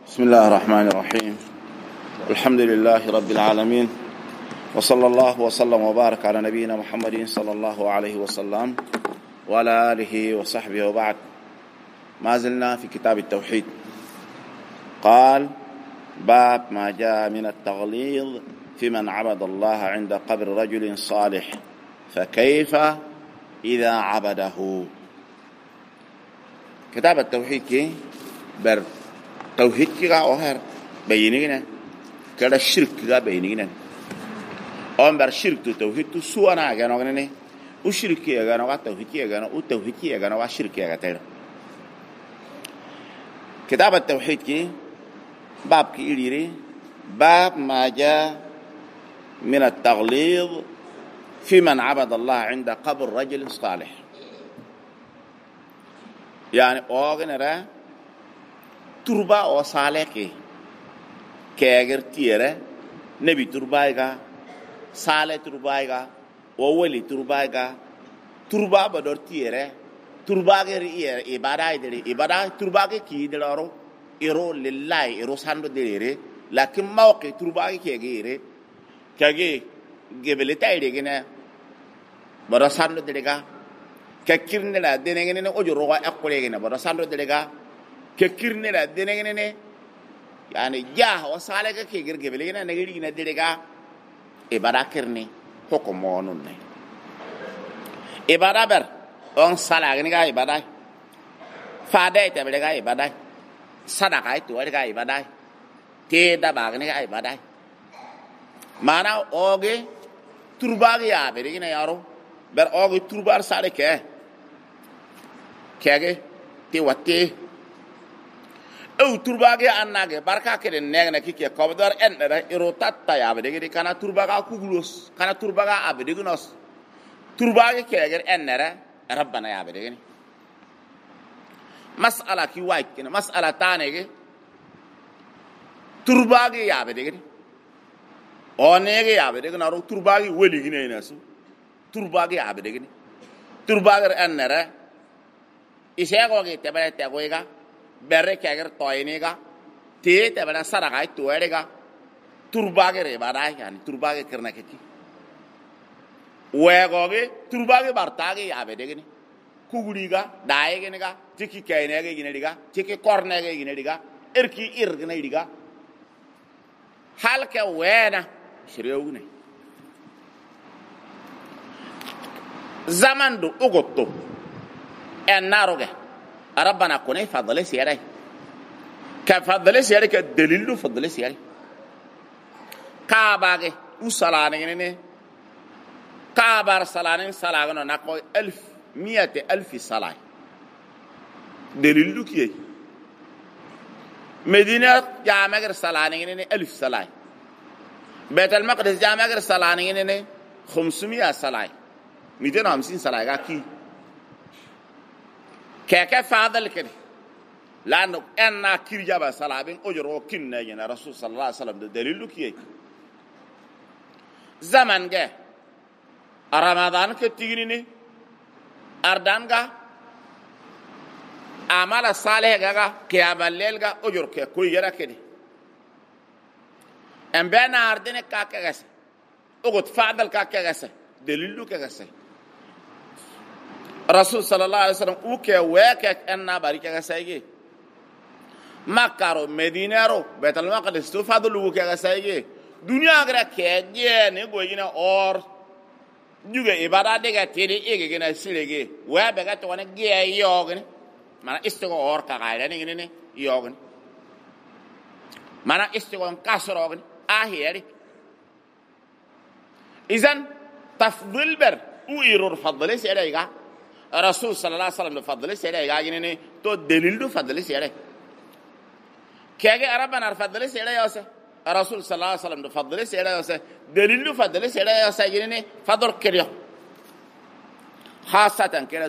بسم الله الرحمن الرحيم. الحمد لله رب العالمين، وصلى الله وسلم وبارك على نبينا محمد صلى الله عليه وسلم وعلى آله وصحبه وبعد. ما زلنا في كتاب التوحيد. قال: باب ما جاء من التغليظ في من عبد الله عند قبر رجل صالح فكيف إذا عبده. كتاب التوحيد كي بر توحيد كي أوهر بينينا كذا شرك كذا بينينا أم بر شرك توحيد تسوانا أجانا غنني وشرك أجانا وتوحيد أجانا وتوحيد أجانا وشرك أجانا. كتاب التوحيد كي باب كي إليري باب ما جاء من التغليظ في من عبد الله عند قبر رجل صالح. يعني أوغنرا تربا أو صالح كأجر تيرة نبي تربايغا صالح تربايغا وولي تربايغا تربا بدور تيرة تربا غير إبادة يدري إبادة تربا كي يدلارو إيرو لله إيرو ساندو ديري لكن موقع تربا كي يجيري كأجي قبلتها يدينا بدور ساندو ديريغا ككيرنا لا دينغني أجروا أقولينا بدور ساندو ديريغا ككيرنا لا دينغني يعني جاه وصالك كي غير قبلينا نغيرنا ديريغا إبادة كيرني حكمونون إبادة بر أن صلاغني كا إبادة فاده تبلغا إبادة صدقة تورغا إبادة تيدا باغني كا إبادة مانا أوغي ترباغي يا برينا يارو بر أوغي تربار صالك كأجي تيوتي أو ترباغي أناغي بركة كده نعنا كي كابدار إن ده إيروتات تايا بدي كنا ترباغا كوغلوس كنا ترباغا أبدي كناس ترباغي كأجي إن ده ربنا يا بدي مسألة كي وايد كنا مسألة تانية كي ترباغي يا بدي أونيغي يا بدي كنا رو ترباغي ولي كنا يناسو ترباغي يا بدي ترباغي إن ده إيشاغوغي تبلة تاغويغا بره كأجر طاينيغا تيه تبلة سرقاي تويريغا ترباغي ريباراي يعني ترباغي كرنا كتي ويغوغي ترباغي بارتاغي يا بدي كوغريغا دايغنيغا تيكي كاينيغا ينيغا تيكي كورنيغا ينيغا إركي إرغنا يديغا حالك وينا شريوغني زمان دو أغطو الناروغي ربنا كوني فضل سياري كفضل سياري كدليل فضل سياري كاباغي وصلاني كابار صلاني صلاغنا نقو 100,000 صلاة دليل كي مدينة جامعة صلاني 1000 صلاة بيت المقدس جامعة صلاني 500 صلاة 250 صلاة كي كيف فاضل كده لأنه أنا كيرجع صلابين أجروا كنا جنا رسول صلى الله عليه وسلم دليل كيه زمان جه رمضان كتيريني أردان جا أعمال صالح جا كيام الليل جا أجر كيه كوي جرا كده أم بين أردن كاكجس أقول فاضل كاكجس دليل كاكجس رسول صلى الله عليه وسلم اوكي ويكك أن بارك سايجي مكة مدينة رو بيت المقدس تفضل وكك سايجي دنيا غير كيجي نقولينا أور juga ibadah dega tiri ege gena silege wa bega to wana ge yogne mana istigo or ka gaida ni ni yogne mana istigo kasro yogne ahiri izan tafdil ber uirur fadli sirega رسول صلى الله عليه وسلم فضل سيره يغاني تو دليل فضل سيره كيغي ربنا فضل سيره يوسف رسول صلى الله عليه وسلم فضل سيره يوسف دليل فضل سيره يوسف يغني فضل كريو خاصه كده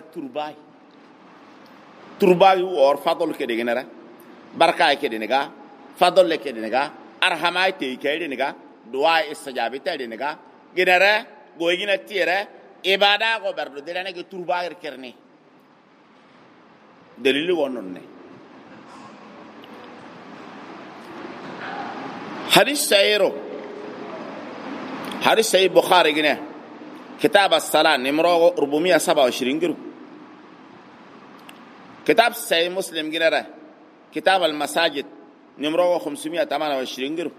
ترباي اور فضل كده غنرا بركاي كده نغا فضل كده نغا ارحماي تي كده نغا دعاء استجابه تي نغا غنرا غوينا تيره إبادة غبرلو دلنا كترباير كرني دليل وانونة حديث سيرو حديث سيد بخاري جنيه كتاب الصلاة نمرة 427 جرو. كتاب سيد مسلم جنيه كتاب المساجد نمرة 528 جرو.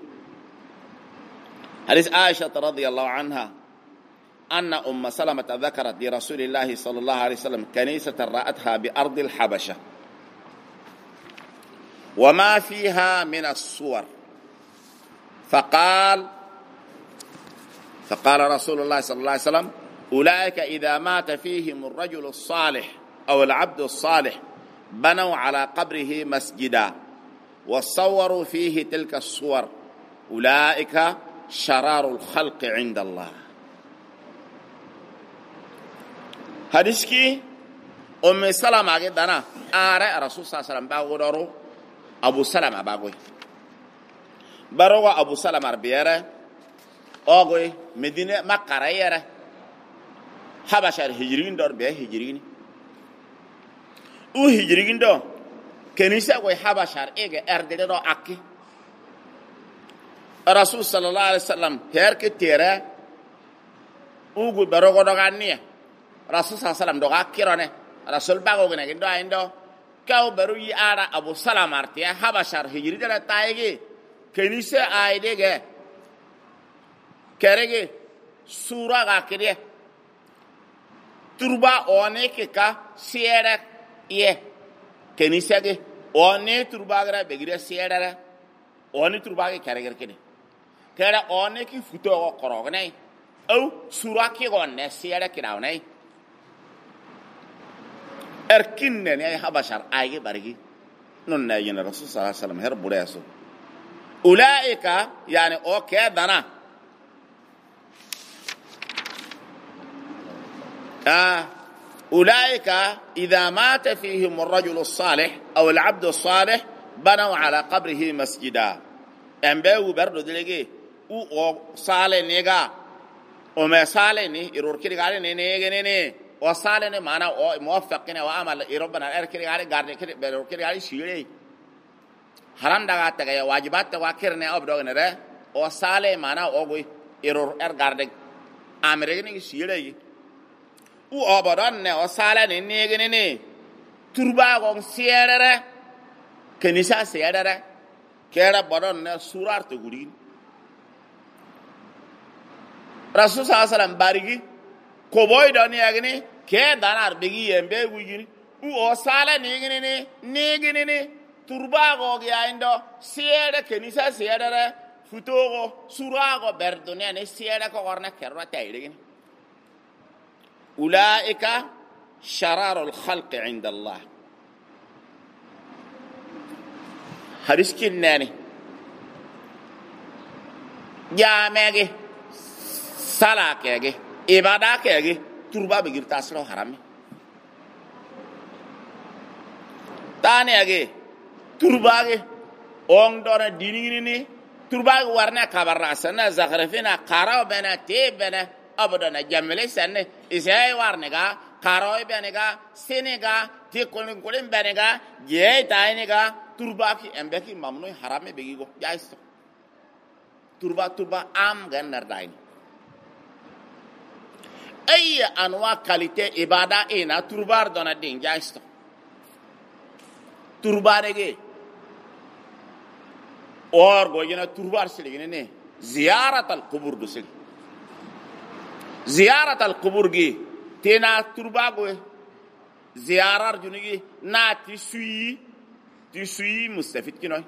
حديث عائشة رضي الله عنها أن أم سلمة ذكرت لرسول الله صلى الله عليه وسلم كنيسة رأتها بأرض الحبشة وما فيها من الصور، فقال رسول الله صلى الله عليه وسلم أولئك إذا مات فيهم الرجل الصالح أو العبد الصالح بنوا على قبره مسجدا وصوروا فيه تلك الصور أولئك شرار الخلق عند الله. حديثكي أم سلمة قدنا آراء رسول صلى الله عليه وسلم باغورو أبو سلمة باغوي بروا أبو سلمة ربيره أغوي مدينة مكة ريره حبشة هجرين دور به هجرين او هجرين دور كنيسة غوي حبشة إيجا أردد دور أكي رسول صلى الله عليه وسلم هير كتيره أغوي بروا دوغانية رسول صلى الله عليه وسلم دوغا كيرونه رسول باغو غنغي دو ايندو كاو برو يي ارا ابو سلام ارتي حبشار هجري دلا تايغي كنيسه ايدغه كرغي سورا غاكري تربا اونيك كا سيرك يه كنيسه دي اوني تربا غرا بغير سيرره اوني تربا كي كرغر كدي كرا اونيك فوتو قروغناي او سورا كي غون سيرك كداوناي أركنن يا حبشر أيجي برجي نون نيجي الرسول صلى الله عليه وسلم هرب برياسو أولئك يعني أوكي دنا أولئك إذا مات فيهم الرجل الصالح أو العبد الصالح بنوا على قبره مسجدا أمبيو بردو دلقي أو صالح نيجا وما صالح ني يرور كده قال ني وصالنا معنا موفقنا وعمل ربنا أركي على قارن كده بركي على شيء حرام دعات تجاي واجبات تواكرنا أبدوغنا ده وصالة معنا أقوي قارن أمريكا شيء وأبدان وصالة نيجي تربا قوم سيارة كنيسة سيارة كيرا بدان سورار تقولين رسول صلى الله عليه وسلم بارجي كوبوي داني أغني كه دانار بيجي يمبي ويجي او سالا نيغني تربا غوغي عندو سيادة كنيسة سيادة فتوغو سوراغو بردوني أني سيادة كورنا كرة تايرين أولئك شرار الخلق عند الله. حديث كناني جامعي سلاكي إباداكي تربا بغير تاسلو حرامي تاني اگه تربا اگه اون دونه دینی تربا ورنه خبر راسنه زخرفینا قراو بنا تیب بنا ابدنا جمله سنه ایسای ورنگا قراو بنگا سنگا تیکولن کولن بنگا جه تاینگا تربا کی امبکی ممنوع حرامه بگیگو جایست تربا ام گندر داین أي أنواع كاليتي إبادة إنا تربار دونا دين جايستو تربار إيه اور غوينا تربار سليغني زيارة القبور دسل زيارة القبور جي تينا ترباغوي زيارة جوني نا تسوي مستفيد كنوي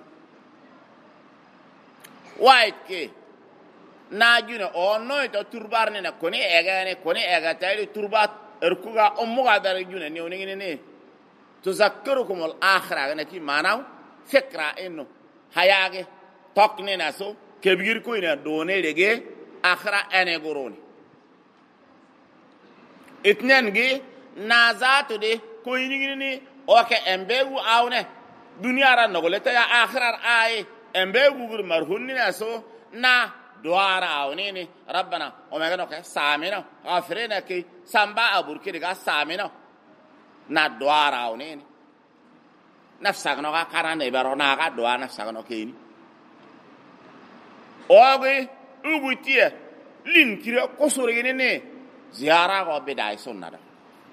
وايت كي ناجونا او نوي تو تربار نينا كوني اغا تايلي تربات اركوغا اموغا دارجونا ني تذكركم الاخره نكي ماناو فكره انه حياغي توكني ناسو كبير كوينا دوني لغي اخره اني غوروني اتنين جي نازاتو دي كويني اوكي امبيو اونا دنيا را نغولتا يا اخره اي امبيو غور مرهوني ناسو نا دوارا أونيني ربنا وما قالوا سامينا غفرنا كي سامبا أبور كي دعا سامينا ندوارا أونيني نفسك نوكا كاران إبرو ناكا دوا نفسك نوكيني oge ubutie lin kira kosore ne ziyara go bidai sunna da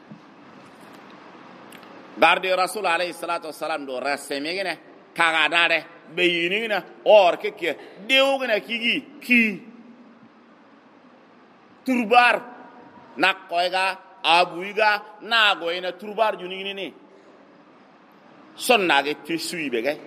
garde rasul alayhi salatu wassalam do rasemegene kaga dare beyinina or keke dewgena ki turbar nakoyga abuiga nagoyna turbar junigini ne sunna ge tisuibe ge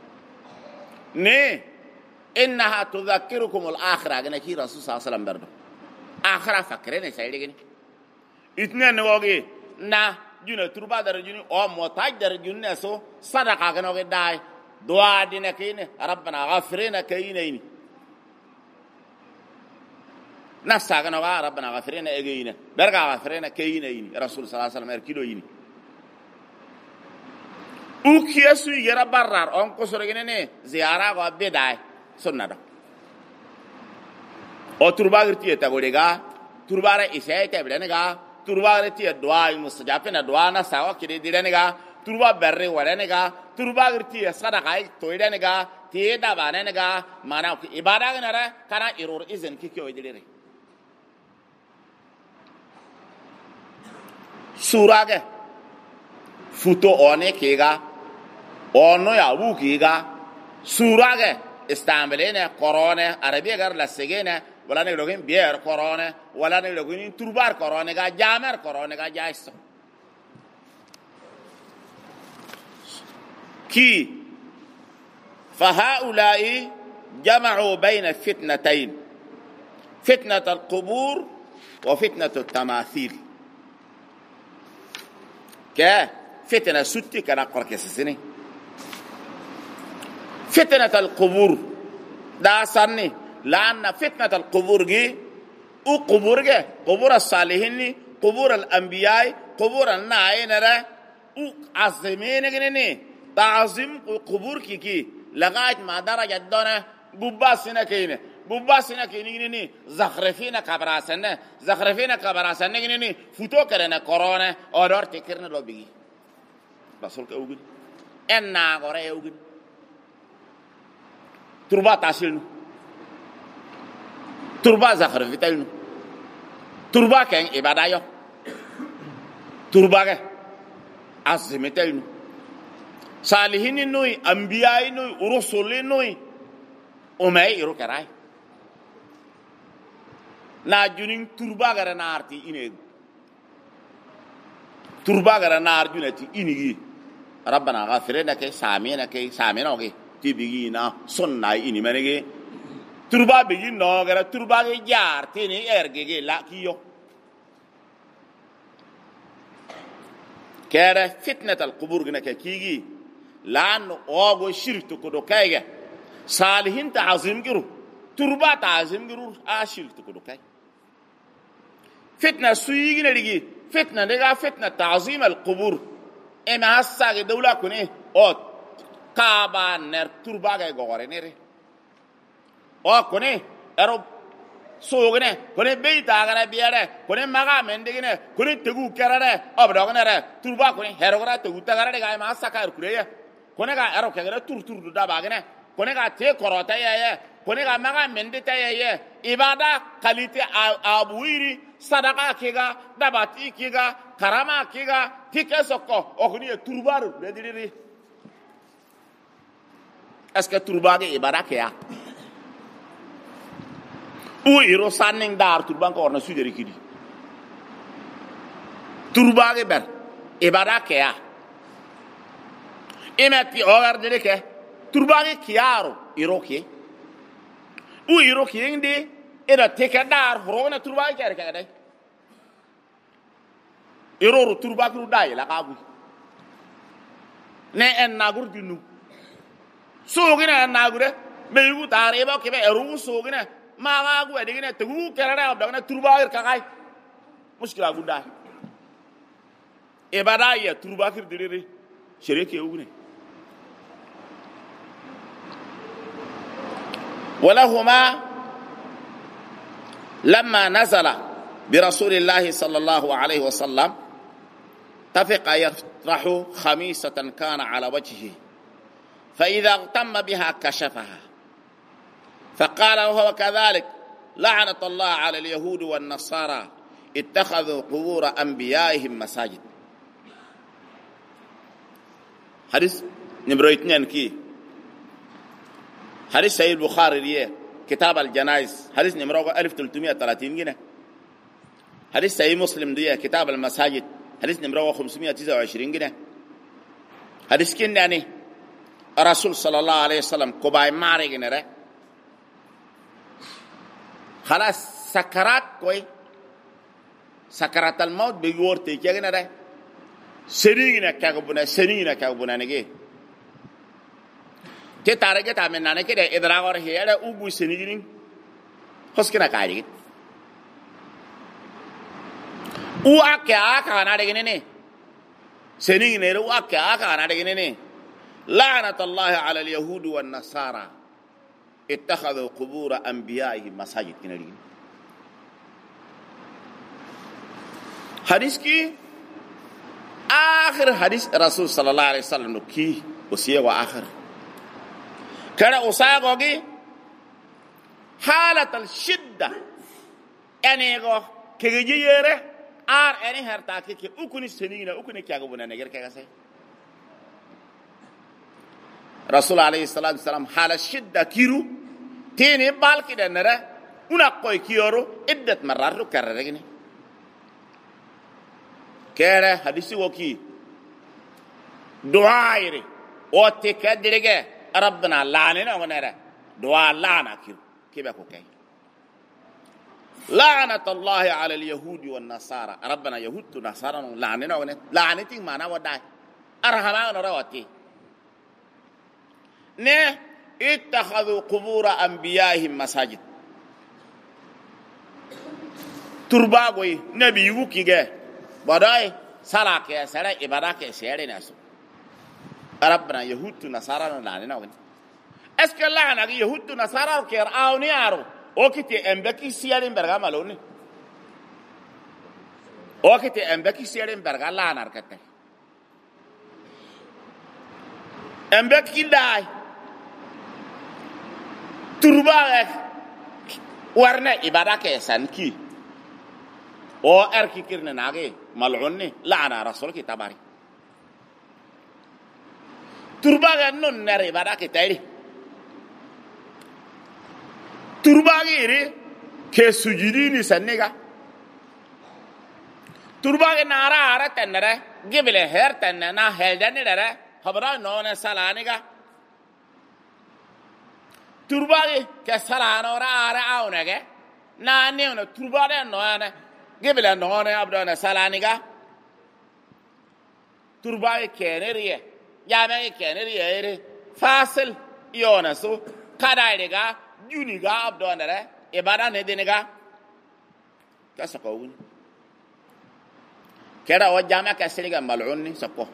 ne innaha tudhakkirukum al-akhirah gena ki rasul sallallahu alaihi wasallam berdo akhirah fakrene sayde geni itne ne woge na juna turba dar juni o motaj dar junne so sadaqa gena ge dai dua dina kine rabbana ghafirna kayinaini nasa gena wa rabbana ghafirna egeyina berga ghafirna kayinaini rasul sallallahu alaihi wasallam erkido yini ukiyasu yera barrar on ko sore gene ne ziyara go bedai sunna da o turba girti ta godega turbara isay ta bidanega turba girti dua mustajabina dua na sawa kide didanega turba berre wadanega turba girti sadaqa to idanega ti da banenega mana ibada ganara kana irur izen kikyo idire surage futo one kega ono ya bukiga surage استعملنا قرآن عربي أگر لسگینه ولا نگلوگین بیار قرآن ولا نگلوگین تربار قرآن کا جامر قرآن کا جایست کی فهؤلاء جمعوا بين فتنتين فتنة القبور وفتنة التماثيل كه فتنة ستي كنا قرك سسني فتنة القبور دا سني لأن فتنة القبور جي وقبور جي قبور الصالحين قبور الأنبياء قبور النائين را وعظمين جنني تعظيم قبور كي لغاية ما درجة دونا بباسنا كينه بباسنا كينه زخرفين كبراسنا زخرفين كبراسنا جنني فتو كرنا كورونا أدور تكرنا لو بيجي رسول كأوجد إننا غرا يوجد تربا تاسلنو تربا زخر فيتلنو تربا كان إبادايو تربا كان عزمتلنو صالحين نوي أنبياء نوي ورسول نوي أمي يرو كراي ناجونين تربا غير نارتي إني تربا غير نار جونتي إني ربنا غفرنا كي سامينا أوكي تبيجينا صنّا إني منيجي تربا بيجي ناغرا تربا جار تيني إرجعي لا كيو كره فتنة القبور جنا كيجي لأن أوغو شرط كدو كايجا صالحين تعظيم جرو تربا تعظيم جرو شرط كدو كاي فتنة سويجي نريجي فتنة نجا فتنة تعظيم القبور إما هسا الدولة كونه أو كابا نر تربا جاي غوري نري أو كونه أرو سوغنه كونه بيت أغنى بياره كونه مغا مندگنه كونه تغو كرره أبداغنه ره تربا كونه هرغرا تغو تغره جاي ما هسا كار كريه كونه جا أرو كغره تور دا باغنه كونه جا تي كروتا يا كونه جا مغا مندتا يا إبادة كاليتي أبويري صدقة كيغا دباتي كيغا كراما كيغا تيكسوكو أخني تربارو بديري أسكت ترباغي إبادة كيا او يرو سانين دار تربان كورنا سودري كيدي ترباغي بر إبادة كيا إمتي أوغر ديك ترباغي كيارو يروكي او يروكي عندي إذا تكدار هرونا ترباغي كيا كذا يرو ترباغي روداي لا كابو ne en nagur dinu sogina nagure begu tare ba kebe eru sogina ma gagu edigina tugu kerara abdana turbair kakai mushkila guda ibada ya turbakir dirire shereke ugne ولهما لما نزل برسول الله صلى الله عليه وسلم تفق يطرح خميسة كان على وجهه فإذا اغتم بها كشفها فقال وهو كذلك لعنة الله على اليهود والنصارى اتخذوا قبور أنبيائهم مساجد. حديث نمرة 2 كي حديث سيد البخاري ليه كتاب الجنائز حديث نمرة 1330 جنيه. حديث سيد مسلم ليه كتاب المساجد حديث نمرة 529 جنيه. حديث كين يعني الرسول صلى الله عليه وسلم كوباي ماري جنيه خلاص سكرات كوي سكرات الموت بيقول تيجي جنيه سنين كعبنا نجي تتارجت عملنا نكده إدراكور هي لا أوجو سنين خسكنا كاريك وأكيا كأنا دعيني سنين نرو أكيا كأنا دعيني لعنة الله على اليهود والنصارى اتخذوا قبور أنبيائهم مساجد كنارين. حديث كي آخر حديث الرسول صلى الله عليه وسلم كي وسيه وآخر كذا أساقوكي حالة الشدة يعني يقول كيجي يره يعني هرتاكي كي أكوني سنين أكوني كي أقولنا نجر كذا رسول عليه الصلاة والسلام حالة الشدة كيرو تيني بالك ده نرى ونقوي كيورو عدة مرات كررجني كذا حديث وكي دعائري وتكدرجه ربنا لعننا ونرى دعاء لعنة كيف كوكي لعنة الله على اليهود والنصارى ربنا يهود ونصارى لعننا ونرى لعنتي معنا وداي أرحمنا رواتي نه اتخذوا قبور أنبيائهم مساجد ترباغوي نبي يوكي بداي سلاك يا سلا إبادك يا سيري ناسو ربنا يهود ونصارى لعننا ونرى اسك لعنة يهود ونصارى كير أوني أرو وكتي أمبكي سيارين برغا مالوني وكتي أمبكي سيارين برغا لعنة ركتة أمبكي داي ترباغ ورنا إبادك سانكي او أركي كيرنا ناغي ملعوني لعنة رسولك تباري ترباغ نون نرى إبادك تايري ترباغيري كسجديني سنيغا ترباغي نارا تنرى جبل هير تننا هلدني نرى خبرا نون سالانيغا ترباغي كسالانو را اونغا نانيو ترباغي نون جبل نون ابدون سالانيغا ترباغي كينري يامي كينري فاصل يونسو كدايغا جونيغا عبدونره ابادا ندينغا كسقون كدا وجامع كسريغا ملعوني سقو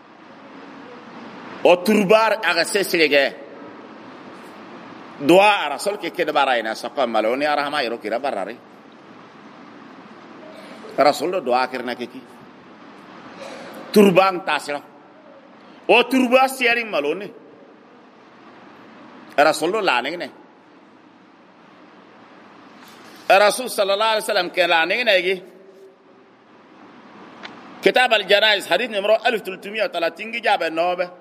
او تربار اغسسريغا دعاء رسول كده باراينا سقو ملعوني ارحما يرو كده براري رسول دعاء كرنا كيكي تربان تاسرا او تربا سيرين ملعوني رسول لانغني الرسول صلى الله عليه وسلم كان لعنينا يجي كتاب الجنائز حديث نمرة 1330 جاب النوبة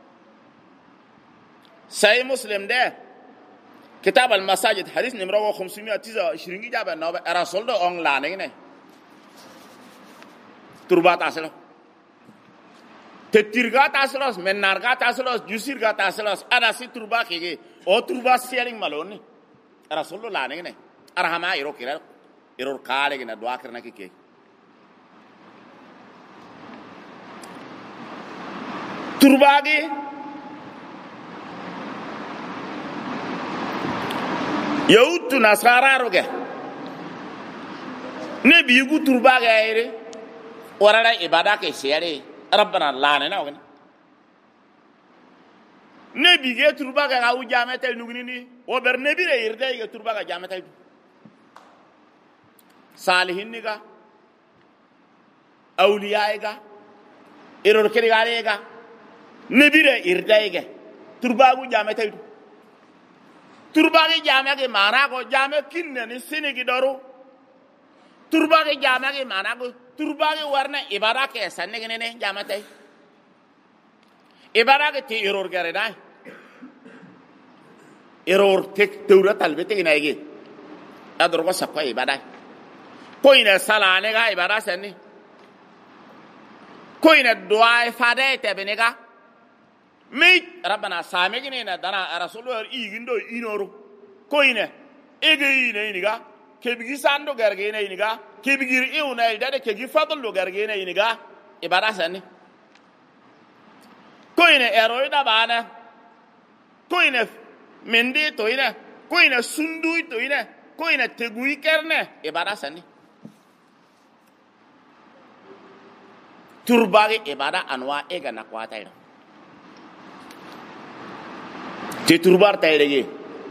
صحيح مسلم ده كتاب المساجد حديث نمرة 529 جاب النوبة الرسول ده أن لعنينا تربات أصله تتيرغات أصله منارغات أصله جوسيرغات أصله أنا سي تربا كيجي أو تربا سيرين مالوني الرسول ده لعنينا أرحمها يرو كيرا يرو كاري كنا دعاء كرنا كي ترباغي يهود نصارى روكه نبي يقول ترباغي أيري ورا إبادة كيسيري ربنا لعننا وين نبي جه ترباغي أو جامعة النغنيني وبر نبي ريرده يجي ترباغي جامعة صالحين نيجا أولياء نيجا إيرور كريغا نيجا نبيره إردايجا ترباغو جامعة turbage jame ge mana go jame kinne ni sinigi doru turbage jame ge mana go turbage warna ibada ke sanne gene ne jame tay ibada ge ti error gare dai error tek tewra talbete gina ge ador ko sakwa ibada ko ina sala ne ga ibada sanni ko ina dua fade te benega mi rabbana same gine na dana rasulullah igindo inoru ko ina ege ina iniga kebigi sando garge ina iniga kebigi iuna idade kegi fadlu garge ina iniga ibada sanni ko ina eroida bana ko ina mendi to ina ko ina sundu to ina ko ina tegui kerne ibada sanni turbage ibada anwa ega na kwata ina ti turbar tayrege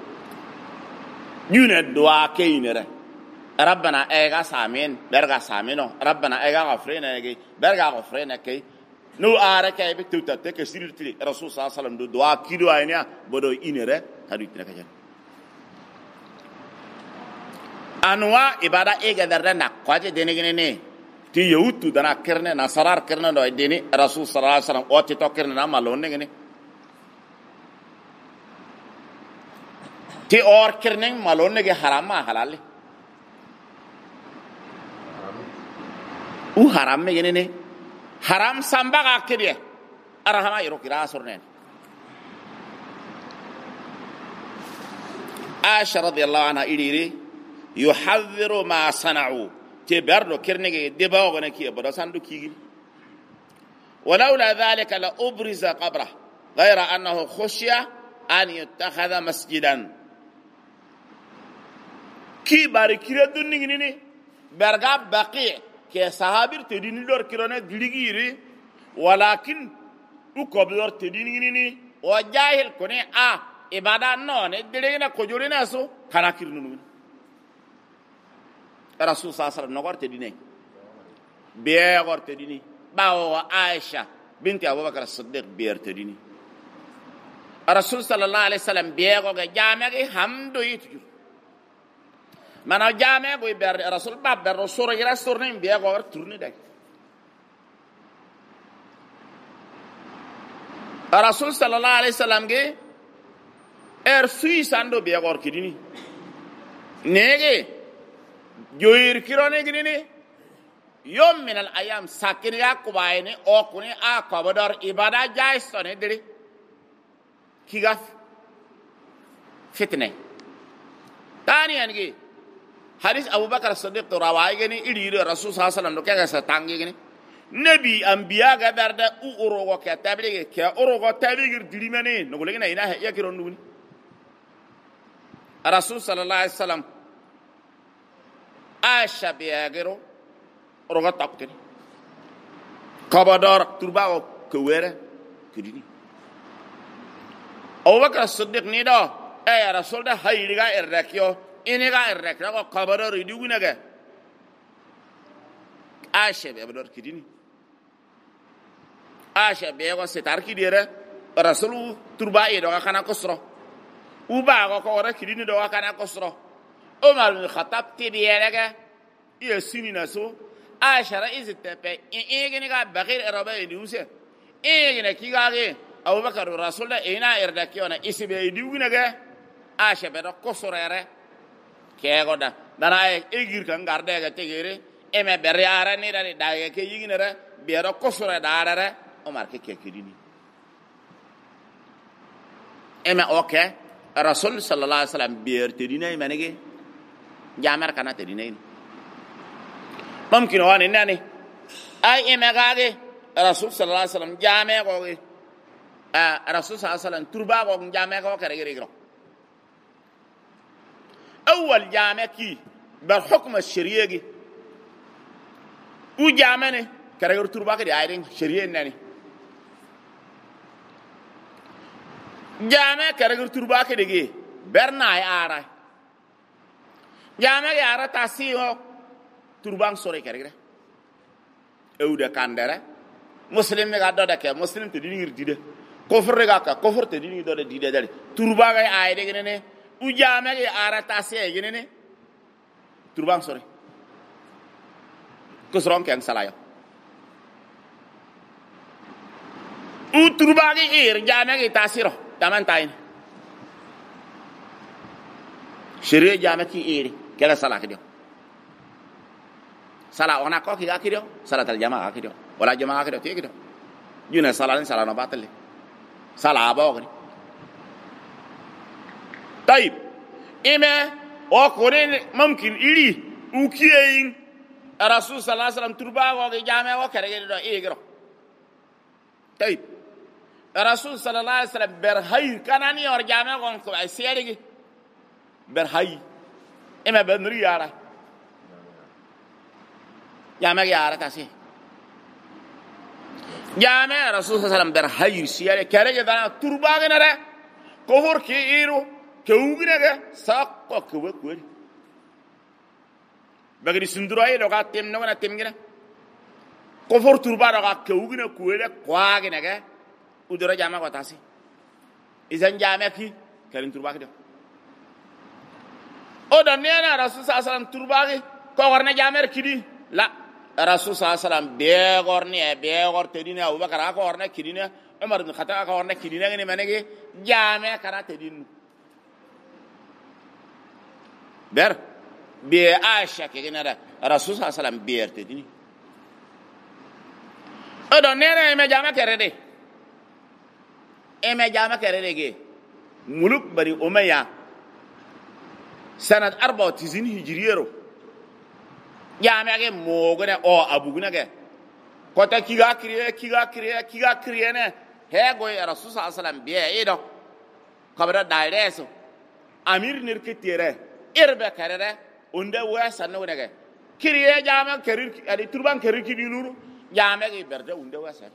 yune dua ke inere rabbana ega samin berga samino rabbana ega gafrena ge berga gafrena ke no ara ke be tuta te ke sirti rasul sallallahu alaihi wasallam do dua kido aynya bodo inere hadu tina kajan anwa ibada ega darda na kwaje denegene ne ti yautu dana kerne na sarar kerne do deni rasul sallallahu alaihi wasallam o ti to kerne na malonne ngene ti or kerne malonne ge haram ma halal u haram me ngene ne haram samba ga kede arahama yoro kira sornen Aisha radhiyallahu anha idiri yuhadhiru ma sana'u te berdo kernege deba ogone ki bodo sandu kigi ولولا ذلك لأبرز قبره غير أنه خشي أن يتخذ مسجدا كي باركير دوني ني برغا بقي كي صحابير تدين لور كيرونه دليغيري ولكن وكبلور تدين ني وجاهل كوني ibada non deleena ko jorina so kana kirnunu rasul sallallahu alaihi wasallam nogorte dine be gorte dini bawo aisha binti abubakar as-siddiq beerte dini rasul sallallahu alaihi wasallam be go ga jame ge hamdo yitu mana jame go be rasul babbe rasul gira sorne be go turni dag rasul sallallahu alaihi wasallam ge sui sando be gor kidini nege joyir kirone gidini yom min al ayam sakin ya kubayni o kuni a kabadar ibada jaisone diri kigaf fitne tani angi hadis abubakar siddiq to rawai gani iri rasul sallallahu alaihi wasallam do kaga sa tangi gani nabi anbiya ga berda u urogo ka tablige ka urogo tabigir dirimane no golena ina ya kiron duni rasul sallallahu alaihi wasallam aisha biagero roga tapkeni kabador turbao kwere kidini abubakar siddiq ni do rasul da hayriga errakyo iniga errakra ko kabador idugunaga aisha biagero kidini aisha biagero setar kidire rasul turba ido kana kosro uba ko ora kidini do kana kosro umar bin khattab tibiyelaga iya sinina so aisha raiz tepe egene ga bagir arabe diuse egene kigage abubakar rasul da ina erda kiona isibe diunaga aisha be kosorere kegoda dana egir kan garde ga tegere eme bere ara ni dani daage ke yiginere be kosore darare umar ke kidini eme okay rasul sallallahu alaihi wasallam bier tedina manege jamar kana tedina mumkin wani nani ay emagage rasul sallallahu alaihi wasallam jame ko rasul sallallahu alaihi wasallam turba ko jame ko kare gero awwal jame ki bar hukm ash-shari'i u jamane kare gero turba ke ayren shari'i nani jame kare gero turba ke dege berna ay ara jame ya ara tasiho turbang sore kare euda kandara muslim ga doda ke muslim te dinir dide kofur ga ka kofur te dinir doda dide dali turba ga ay de ne u jame ge arata se gine turbang sore ko sron kan salayo u turbagi jame ge tasiro taman tayin shiri jame ki kala sala kidio sala ona ko ki akidio sala tal jamaa akidio wala jamaa akidio ti kidio yuna sala ni sala no batale sala abogni طيب إما أكونين ممكن إلي وكيين الرسول صلى الله عليه وسلم تربا وجامع وكرجل ده إيجرو طيب الرسول صلى الله عليه وسلم برهاي كانني ورجامع وانكو أسيرك برهاي إما بنري يارا جامع يارا تاسي جامع الرسول صلى الله عليه وسلم برهاي سيرك كرجل ده تربا جنره كفر كيرو كوغنغا ساقو كوكوري bagri sinduraay lo ga temno na temgina ko for turba lo ga kewgina kuele kwaagina ga udura jama ko tasi izan jama ki kalin turba ki o da nena rasul sallallahu alaihi wasallam turba ki ko warna jamer kidi la rasul sallallahu alaihi wasallam be gor tedina abubakar ko warna kidina umar ibn khattab ko warna kidina ngene manege jama kana tedinu ber be aisha ke genara rasul sallallahu alaihi wasallam berte dini odo nere me jama kerede ge muluk bari umayya sanad 94 hijriyero jama ge mogone o abuguna ge kota kiga kriye ne he go rasul sallallahu alaihi wasallam be edo kabra daireso amir nirketire irbe karere unda wasa no nege kiriye jama kerir adi turban kerir kidi nuru jama ge berde unda wasa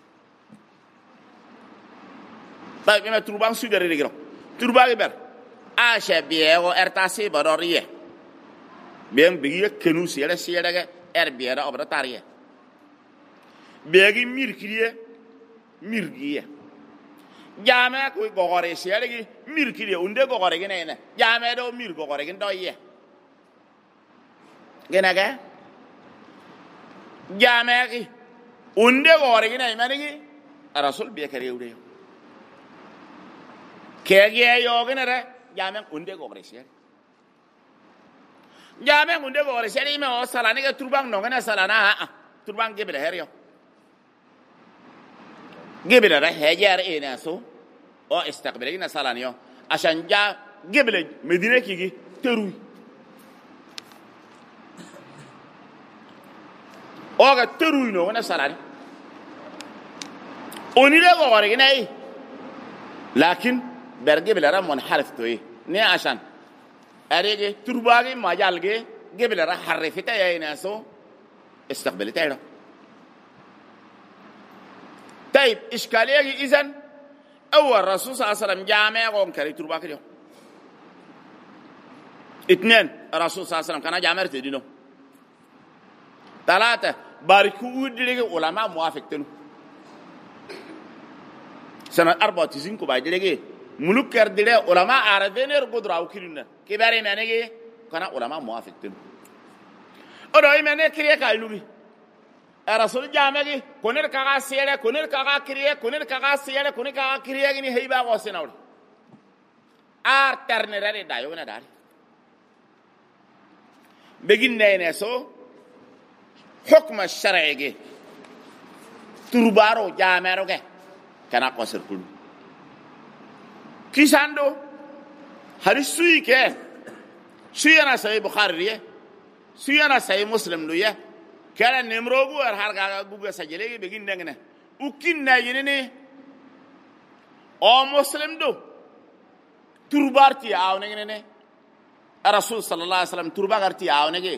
ba me turban su dere digro turban ge ber a she biye o ertasi baroriye bem biye kenu sele sele ge biye da obra tariye begi mirgiye jama ko gogore sele ge mirkiye unda gogore ge ne jama do mir gogore ge do ye genaga jamaki unde gore gina imanigi rasul be kare ude kege yo gina re jamen unde gore shi jamen unde gore shi me o salani ga turbang no gana salana turbang gebele heryo gebele re hejar ina so o istaqbalina salaniyo ashan ja gebele medine kigi teru oga teruino wana salari onire go warigina lakin berge bilara mon harf toy ne ashan arege turbagi majalge gebilara harfita ya inaso استقبلت له طيب اشكاليه اذا اول الرسول صلى الله عليه وسلم جامع قوم كري تربا كده اثنين الرسول صلى الله عليه وسلم كان جامع تدينه ثلاثه باركو ديري علماء موافق تنو سنه 94 كو بايديري ملوك كرديري علماء عربينر قدراو كيرنا كباري مانيغي كان علماء موافق تنو odo imene kriye ka ilugi rasul jamagi koner kaga sere koner kaga kriye koner kaga kriye ni heiba go senawri ar ternere da yona dari begin nene so hukm ash-shar'i turbaro jamero ge kana ko serkul kisando harisui ke suyana sahih bukhari suyana say muslim lu ya kala nemrogu ar har ga buga sajele begin dengne ukinna yene o muslim do turbarti awne ne rasul sallallahu alaihi wasallam turbagarti awne ge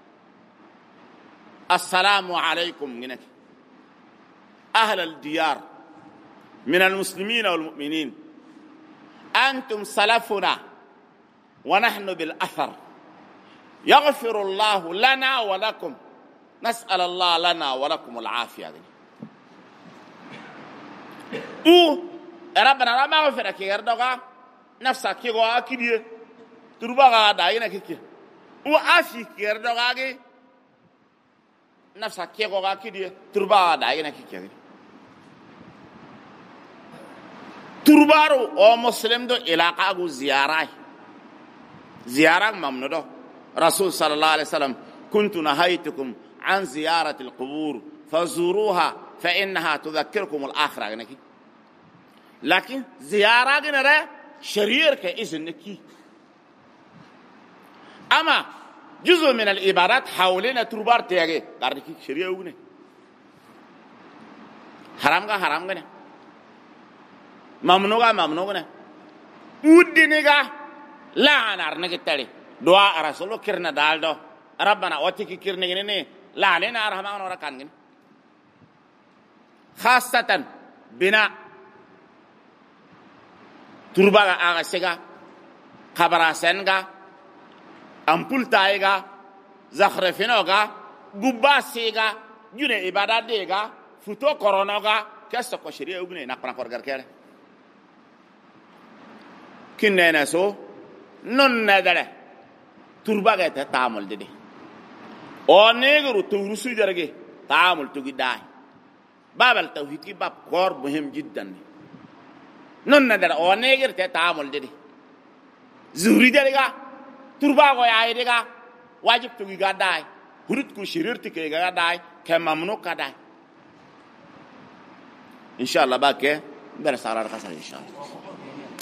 assalamu alaykum ginak ahl al diyar min al muslimin wal mu'minin antum salafuna wa nahnu bil athar يغفر الله لنا ولكم نسأل الله لنا ولكم العافية او ربنا ما غفر كي يردغا نفسك كي غوا كدي turba ga da ina kike wa afi ker do ga ge nafsa ke go ga kidi turba da ina kike turbaro o muslim do ilaqa go ziyara mamnudo rasul sallallahu alaihi wasallam kuntu nahaytukum an ziyarati alqubur fazuruha fa innaha tudhakkirukum alakhirah naki lakin ziyara ginara شرير كإذن نكي أما جزء من العبادات حوالينا تربار تيجي قاردكي شرير وغني حرام غني ممنوع غني ودينيغا لا نارنك تالي دعاء رسولو كيرنا دالدو ربنا واتيكي كيرنا غني لا علينا رحمان وركان غني خاصة بنا turbaga aga sega khabara senga ampul taiga zakhre finoga gubba sega june ibada dega futo koronoga kessa ko sharia ugne na pran korgar kere kinena so non nadale turbaga ta tamul dede o negru turusu jarge tamul tugi dai babal tawhiki bab kor muhim jiddan non nadara o neger te taamul dedi zuri deriga turba go yaay diga wajib tu ga dai hurut ku shirirti ke ga dai ke mamnu ka dai inshallah ba ke ber sarar kasal inshallah